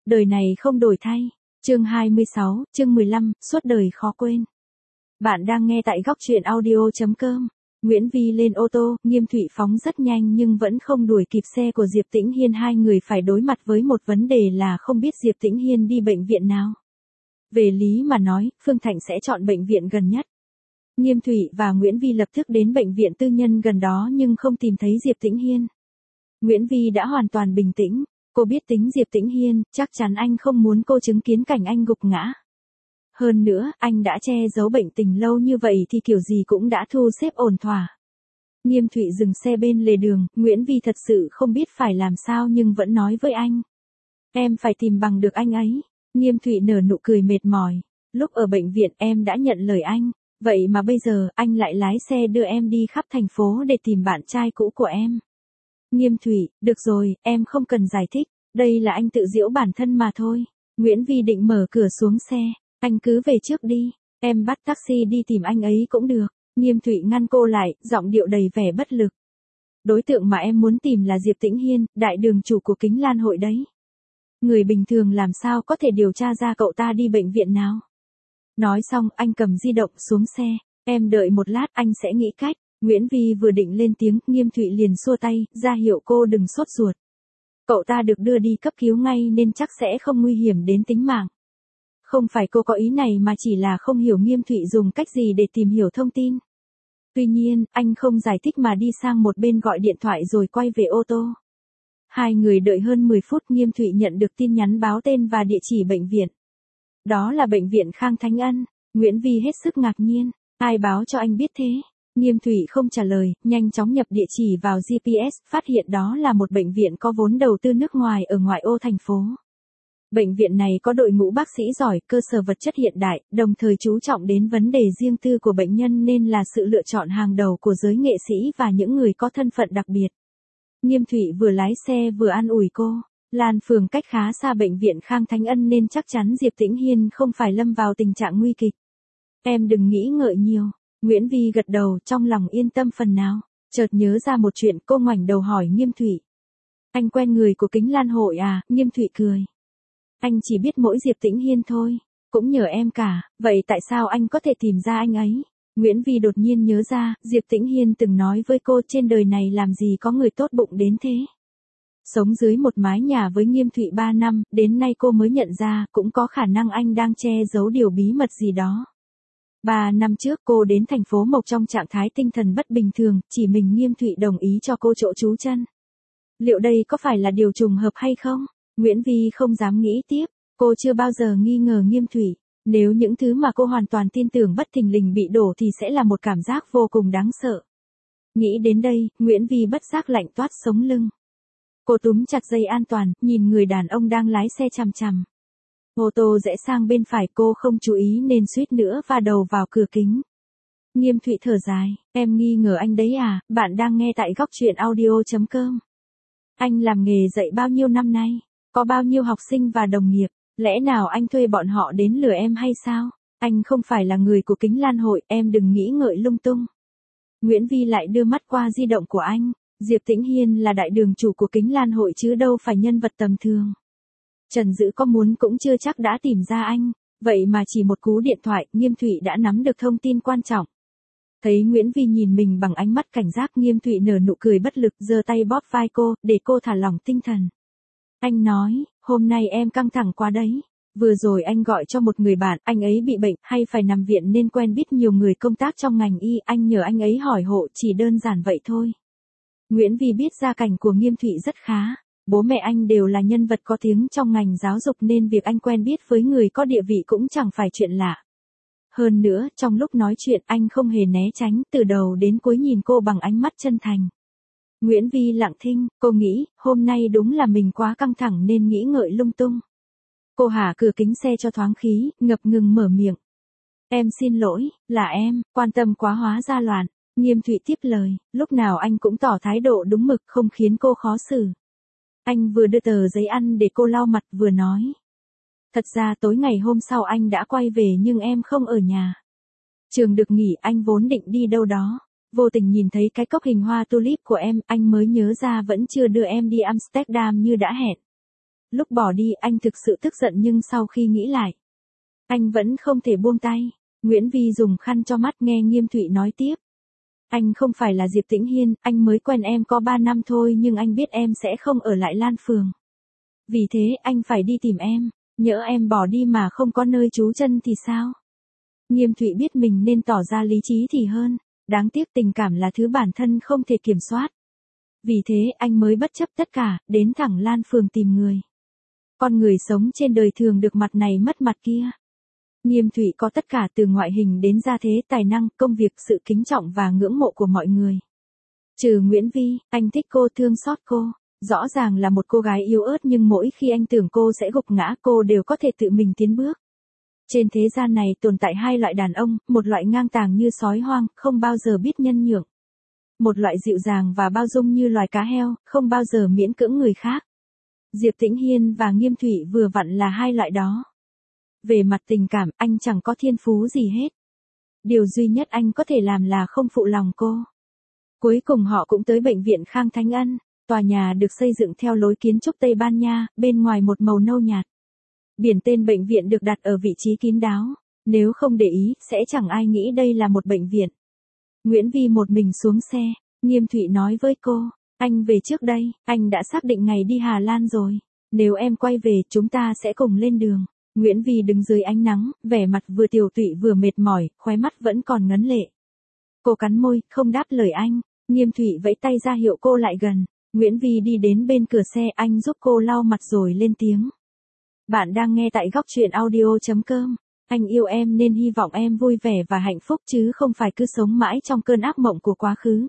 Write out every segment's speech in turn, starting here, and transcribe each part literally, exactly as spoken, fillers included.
đời này không đổi thay. Chương hai mươi sáu, chương mười lăm, suốt đời khó quên. Bạn đang nghe tại góc truyện audio chấm com. Nguyễn Vi lên ô tô, Nghiêm Thụy phóng rất nhanh nhưng vẫn không đuổi kịp xe của Diệp Tĩnh Hiên. Hai người phải đối mặt với một vấn đề là không biết Diệp Tĩnh Hiên đi bệnh viện nào. Về lý mà nói, Phương Thạnh sẽ chọn bệnh viện gần nhất. Nghiêm Thụy và Nguyễn Vi lập tức đến bệnh viện tư nhân gần đó nhưng không tìm thấy Diệp Tĩnh Hiên. Nguyễn Vi đã hoàn toàn bình tĩnh, cô biết tính Diệp Tĩnh Hiên, chắc chắn anh không muốn cô chứng kiến cảnh anh gục ngã. Hơn nữa, anh đã che giấu bệnh tình lâu như vậy thì kiểu gì cũng đã thu xếp ổn thỏa. Nghiêm Thụy dừng xe bên lề đường, Nguyễn Vi thật sự không biết phải làm sao nhưng vẫn nói với anh. Em phải tìm bằng được anh ấy. Nghiêm Thụy nở nụ cười mệt mỏi. Lúc ở bệnh viện em đã nhận lời anh, vậy mà bây giờ anh lại lái xe đưa em đi khắp thành phố để tìm bạn trai cũ của em. Nghiêm Thụy, được rồi, em không cần giải thích, đây là anh tự giễu bản thân mà thôi. Nguyễn Vi định mở cửa xuống xe, anh cứ về trước đi, em bắt taxi đi tìm anh ấy cũng được. Nghiêm Thụy ngăn cô lại, giọng điệu đầy vẻ bất lực. Đối tượng mà em muốn tìm là Diệp Tĩnh Hiên, đại đường chủ của Kính Lan hội đấy. Người bình thường làm sao có thể điều tra ra cậu ta đi bệnh viện nào. Nói xong, anh cầm di động xuống xe, em đợi một lát, anh sẽ nghĩ cách. Nguyễn Vi vừa định lên tiếng, Nghiêm Thụy liền xua tay, ra hiệu cô đừng sốt ruột. Cậu ta được đưa đi cấp cứu ngay nên chắc sẽ không nguy hiểm đến tính mạng. Không phải cô có ý này mà chỉ là không hiểu Nghiêm Thụy dùng cách gì để tìm hiểu thông tin. Tuy nhiên, anh không giải thích mà đi sang một bên gọi điện thoại rồi quay về ô tô. Hai người đợi hơn mười phút, Nghiêm Thụy nhận được tin nhắn báo tên và địa chỉ bệnh viện. Đó là bệnh viện Khang Thánh Ân. Nguyễn Vi hết sức ngạc nhiên, ai báo cho anh biết thế? Nghiêm Thụy không trả lời, nhanh chóng nhập địa chỉ vào giê pê ét, phát hiện đó là một bệnh viện có vốn đầu tư nước ngoài ở ngoại ô thành phố. Bệnh viện này có đội ngũ bác sĩ giỏi, cơ sở vật chất hiện đại, đồng thời chú trọng đến vấn đề riêng tư của bệnh nhân nên là sự lựa chọn hàng đầu của giới nghệ sĩ và những người có thân phận đặc biệt. Nghiêm Thụy vừa lái xe vừa an ủi cô, Lan Phường cách khá xa bệnh viện Khang Thánh Ân nên chắc chắn Diệp Tĩnh Hiên không phải lâm vào tình trạng nguy kịch. Em đừng nghĩ ngợi nhiều. Nguyễn Vi gật đầu, trong lòng yên tâm phần nào. Chợt nhớ ra một chuyện, cô ngoảnh đầu hỏi Nghiêm Thụy. Anh quen người của Kính Lan hội à? Nghiêm Thụy cười. Anh chỉ biết mỗi Diệp Tĩnh Hiên thôi, cũng nhờ em cả, vậy tại sao anh có thể tìm ra anh ấy? Nguyễn Vi đột nhiên nhớ ra, Diệp Tĩnh Hiên từng nói với cô trên đời này làm gì có người tốt bụng đến thế. Sống dưới một mái nhà với Nghiêm Thụy ba năm, đến nay cô mới nhận ra cũng có khả năng anh đang che giấu điều bí mật gì đó. Ba năm trước cô đến thành phố Mộc trong trạng thái tinh thần bất bình thường, chỉ mình Nghiêm Thụy đồng ý cho cô chỗ trú chân. Liệu đây có phải là điều trùng hợp hay không? Nguyễn Vi không dám nghĩ tiếp, cô chưa bao giờ nghi ngờ Nghiêm Thụy. Nếu những thứ mà cô hoàn toàn tin tưởng bất thình lình bị đổ thì sẽ là một cảm giác vô cùng đáng sợ. Nghĩ đến đây, Nguyễn Vi bất giác lạnh toát sống lưng. Cô túm chặt dây an toàn, nhìn người đàn ông đang lái xe chằm chằm. Ô tô rẽ sang bên phải, cô không chú ý nên suýt nữa va đầu vào cửa kính. Nghiêm Thụy thở dài, em nghi ngờ anh đấy à? Bạn đang nghe tại góc truyện audio chấm com. Anh làm nghề dạy bao nhiêu năm nay? Có bao nhiêu học sinh và đồng nghiệp? Lẽ nào anh thuê bọn họ đến lừa em hay sao? Anh không phải là người của Kính Lan hội, em đừng nghĩ ngợi lung tung. Nguyễn Vi lại đưa mắt qua di động của anh. Diệp Tĩnh Hiên là đại đường chủ của Kính Lan hội chứ đâu phải nhân vật tầm thường. Trần Dữ có muốn cũng chưa chắc đã tìm ra anh, vậy mà chỉ một cú điện thoại, Nghiêm Thụy đã nắm được thông tin quan trọng. Thấy Nguyễn Vi nhìn mình bằng ánh mắt cảnh giác, Nghiêm Thụy nở nụ cười bất lực, giơ tay bóp vai cô, để cô thả lỏng tinh thần. Anh nói, hôm nay em căng thẳng quá đấy. Vừa rồi anh gọi cho một người bạn, anh ấy bị bệnh, hay phải nằm viện nên quen biết nhiều người công tác trong ngành y, anh nhờ anh ấy hỏi hộ, chỉ đơn giản vậy thôi. Nguyễn Vi biết gia cảnh của Nghiêm Thụy rất khá. Bố mẹ anh đều là nhân vật có tiếng trong ngành giáo dục nên việc anh quen biết với người có địa vị cũng chẳng phải chuyện lạ. Hơn nữa, trong lúc nói chuyện anh không hề né tránh, từ đầu đến cuối nhìn cô bằng ánh mắt chân thành. Nguyễn Vi lặng thinh, cô nghĩ, hôm nay đúng là mình quá căng thẳng nên nghĩ ngợi lung tung. Cô hạ cửa kính xe cho thoáng khí, ngập ngừng mở miệng. Em xin lỗi, là em, quan tâm quá hóa ra loạn. Nghiêm Thụy tiếp lời, lúc nào anh cũng tỏ thái độ đúng mực không khiến cô khó xử. Anh vừa đưa tờ giấy ăn để cô lau mặt vừa nói. Thật ra tối ngày hôm sau anh đã quay về nhưng em không ở nhà. Trường được nghỉ, anh vốn định đi đâu đó. Vô tình nhìn thấy cái cốc hình hoa tulip của em, anh mới nhớ ra vẫn chưa đưa em đi Amsterdam như đã hẹn. Lúc bỏ đi anh thực sự tức giận nhưng sau khi nghĩ lại, anh vẫn không thể buông tay. Nguyễn Vi dùng khăn cho mắt nghe Nghiêm Thụy nói tiếp. Anh không phải là Diệp Tĩnh Hiên, anh mới quen em có ba năm thôi nhưng anh biết em sẽ không ở lại Lan Phường. Vì thế anh phải đi tìm em, nhỡ em bỏ đi mà không có nơi trú chân thì sao? Nghiêm Thụy biết mình nên tỏ ra lý trí thì hơn, đáng tiếc tình cảm là thứ bản thân không thể kiểm soát. Vì thế anh mới bất chấp tất cả, đến thẳng Lan Phường tìm người. Con người sống trên đời thường được mặt này mất mặt kia. Nghiêm Thụy có tất cả từ ngoại hình đến gia thế, tài năng, công việc, sự kính trọng và ngưỡng mộ của mọi người. Trừ Nguyễn Vi, anh thích cô, thương xót cô. Rõ ràng là một cô gái yếu ớt nhưng mỗi khi anh tưởng cô sẽ gục ngã cô đều có thể tự mình tiến bước. Trên thế gian này tồn tại hai loại đàn ông, một loại ngang tàng như sói hoang, không bao giờ biết nhân nhượng. Một loại dịu dàng và bao dung như loài cá heo, không bao giờ miễn cưỡng người khác. Diệp Tĩnh Hiên và Nghiêm Thụy vừa vặn là hai loại đó. Về mặt tình cảm, anh chẳng có thiên phú gì hết. Điều duy nhất anh có thể làm là không phụ lòng cô. Cuối cùng họ cũng tới bệnh viện Khang Thánh Ân. Tòa nhà được xây dựng theo lối kiến trúc Tây Ban Nha, bên ngoài một màu nâu nhạt. Biển tên bệnh viện được đặt ở vị trí kín đáo. Nếu không để ý, sẽ chẳng ai nghĩ đây là một bệnh viện. Nguyễn Vi một mình xuống xe, Nghiêm Thụy nói với cô, anh về trước đây, anh đã xác định ngày đi Hà Lan rồi. Nếu em quay về, chúng ta sẽ cùng lên đường. Nguyễn Vi đứng dưới ánh nắng, vẻ mặt vừa tiều tụy vừa mệt mỏi, khóe mắt vẫn còn ngấn lệ. Cô cắn môi, không đáp lời anh. Nghiêm Thụy vẫy tay ra hiệu cô lại gần. Nguyễn Vi đi đến bên cửa xe, anh giúp cô lau mặt rồi lên tiếng. Bạn đang nghe tại góc truyện audio chấm com. Anh yêu em nên hy vọng em vui vẻ và hạnh phúc chứ không phải cứ sống mãi trong cơn ác mộng của quá khứ.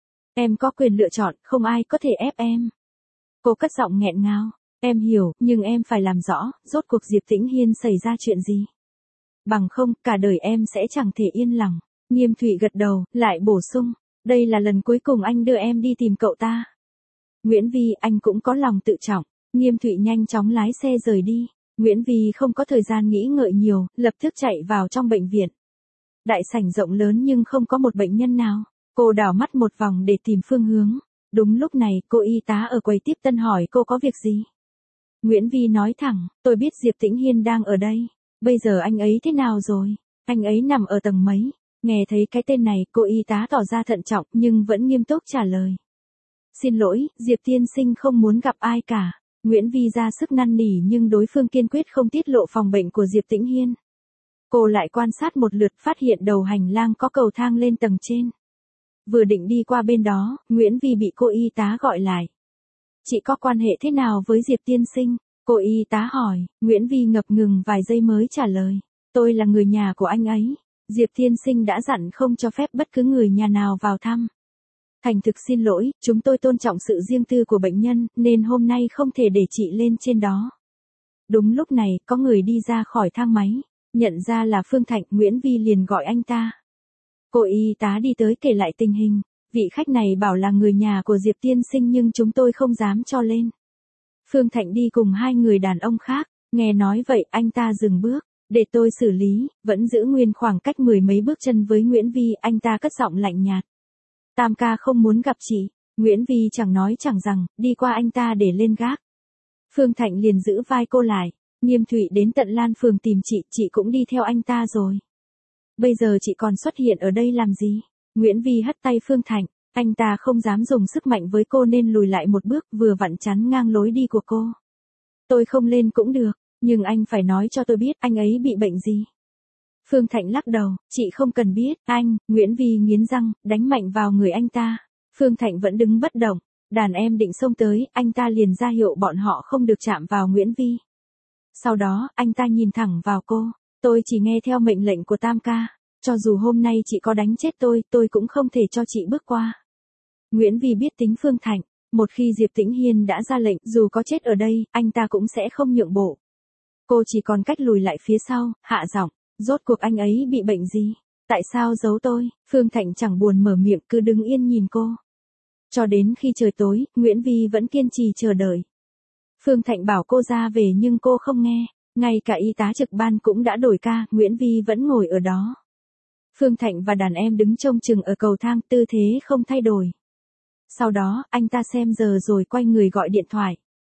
Em có quyền lựa chọn, không ai có thể ép em. Cô cất giọng nghẹn ngào. Em hiểu, nhưng em phải làm rõ, rốt cuộc Diệp Tĩnh Hiên xảy ra chuyện gì. Bằng không, cả đời em sẽ chẳng thể yên lòng. Nghiêm Thụy gật đầu, lại bổ sung. Đây là lần cuối cùng anh đưa em đi tìm cậu ta. Nguyễn Vi, anh cũng có lòng tự trọng. Nghiêm Thụy nhanh chóng lái xe rời đi. Nguyễn Vi không có thời gian nghĩ ngợi nhiều, lập tức chạy vào trong bệnh viện. Đại sảnh rộng lớn nhưng không có một bệnh nhân nào. Cô đảo mắt một vòng để tìm phương hướng. Đúng lúc này, cô y tá ở quầy tiếp tân hỏi cô có việc gì. Nguyễn Vi nói thẳng, tôi biết Diệp Tĩnh Hiên đang ở đây. Bây giờ anh ấy thế nào rồi? Anh ấy nằm ở tầng mấy? Nghe thấy cái tên này, cô y tá tỏ ra thận trọng nhưng vẫn nghiêm túc trả lời. Xin lỗi, Diệp tiên sinh không muốn gặp ai cả. Nguyễn Vi ra sức năn nỉ nhưng đối phương kiên quyết không tiết lộ phòng bệnh của Diệp Tĩnh Hiên. Cô lại quan sát một lượt, phát hiện đầu hành lang có cầu thang lên tầng trên. Vừa định đi qua bên đó, Nguyễn Vi bị cô y tá gọi lại. Chị có quan hệ thế nào với Diệp tiên sinh? Cô y tá hỏi. Nguyễn Vi ngập ngừng vài giây mới trả lời. Tôi là người nhà của anh ấy. Diệp tiên sinh đã dặn không cho phép bất cứ người nhà nào vào thăm. Thành thực xin lỗi, chúng tôi tôn trọng sự riêng tư của bệnh nhân, nên hôm nay không thể để chị lên trên đó. Đúng lúc này, có người đi ra khỏi thang máy. Nhận ra là Phương Thạnh, Nguyễn Vi liền gọi anh ta. Cô y tá đi tới kể lại tình hình. Vị khách này bảo là người nhà của Diệp tiên sinh nhưng chúng tôi không dám cho lên. Phương Thạnh đi cùng hai người đàn ông khác. Nghe nói vậy, anh ta dừng bước. Để tôi xử lý, vẫn giữ nguyên khoảng cách mười mấy bước chân với Nguyễn Vi, anh ta cất giọng lạnh nhạt. Tam ca không muốn gặp chị. Nguyễn Vi chẳng nói chẳng rằng, đi qua anh ta để lên gác. Phương Thạnh liền giữ vai cô lại. Nghiêm Thụy đến tận Lan Phường tìm chị, chị cũng đi theo anh ta rồi. Bây giờ chị còn xuất hiện ở đây làm gì? Nguyễn Vi hất tay Phương Thạnh. Anh ta không dám dùng sức mạnh với cô nên lùi lại một bước, vừa vặn chắn ngang lối đi của cô. Tôi không lên cũng được, nhưng anh phải nói cho tôi biết anh ấy bị bệnh gì. Phương Thạnh lắc đầu, chị không cần biết, anh. Nguyễn Vi nghiến răng, đánh mạnh vào người anh ta. Phương Thạnh vẫn đứng bất động. Đàn em định xông tới, anh ta liền ra hiệu bọn họ không được chạm vào Nguyễn Vi. Sau đó, anh ta nhìn thẳng vào cô. Tôi chỉ nghe theo mệnh lệnh của Tam ca. Cho dù hôm nay chị có đánh chết tôi, tôi cũng không thể cho chị bước qua. Nguyễn Vi biết tính Phương Thạnh. Một khi Diệp Tĩnh Hiên đã ra lệnh, dù có chết ở đây, anh ta cũng sẽ không nhượng bộ. Cô chỉ còn cách lùi lại phía sau, hạ giọng. Rốt cuộc anh ấy bị bệnh gì? Tại sao giấu tôi? Phương Thạnh chẳng buồn mở miệng, cứ đứng yên nhìn cô. Cho đến khi trời tối, Nguyễn Vi vẫn kiên trì chờ đợi. Phương Thạnh bảo cô ra về nhưng cô không nghe. Ngay cả y tá trực ban cũng đã đổi ca, Nguyễn Vi vẫn ngồi ở đó. Phương Thạnh và đàn em đứng trông chừng ở cầu thang, tư thế không thay đổi. Sau đó, anh ta xem giờ rồi quay người gọi điện thoại.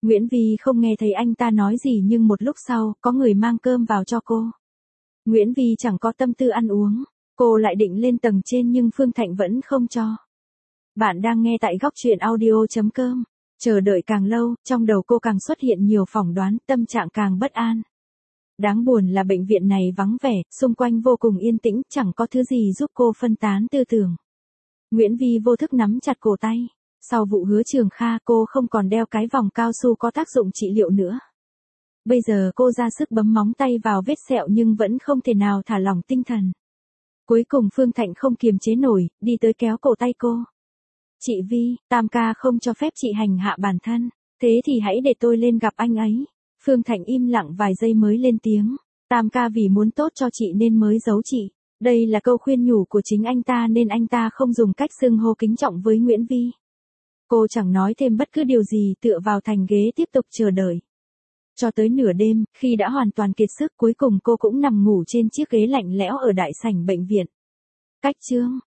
Nguyễn Vi không nghe thấy anh ta nói gì nhưng một lúc sau, có người mang cơm vào cho cô. Nguyễn Vi chẳng có tâm tư ăn uống. Cô lại định lên tầng trên nhưng Phương Thạnh vẫn không cho. Bạn đang nghe tại góc truyện audio.com. Chờ đợi càng lâu, trong đầu cô càng xuất hiện nhiều phỏng đoán, tâm trạng càng bất an. Đáng buồn là bệnh viện này vắng vẻ, xung quanh vô cùng yên tĩnh, chẳng có thứ gì giúp cô phân tán tư tưởng. Nguyễn Vi vô thức nắm chặt cổ tay. Sau vụ Hứa Trường Kha, cô không còn đeo cái vòng cao su có tác dụng trị liệu nữa. Bây giờ cô ra sức bấm móng tay vào vết sẹo nhưng vẫn không thể nào thả lỏng tinh thần. Cuối cùng Phương Thạnh không kiềm chế nổi, đi tới kéo cổ tay cô. Chị Vi, Tam ca không cho phép chị hành hạ bản thân, thế thì hãy để tôi lên gặp anh ấy. Phương Thạnh im lặng vài giây mới lên tiếng. Tam ca vì muốn tốt cho chị nên mới giấu chị. Đây là câu khuyên nhủ của chính anh ta nên anh ta không dùng cách xưng hô kính trọng với Nguyễn Vi. Cô chẳng nói thêm bất cứ điều gì, tựa vào thành ghế tiếp tục chờ đợi. Cho tới nửa đêm, khi đã hoàn toàn kiệt sức, cuối cùng cô cũng nằm ngủ trên chiếc ghế lạnh lẽo ở đại sảnh bệnh viện. Cách chương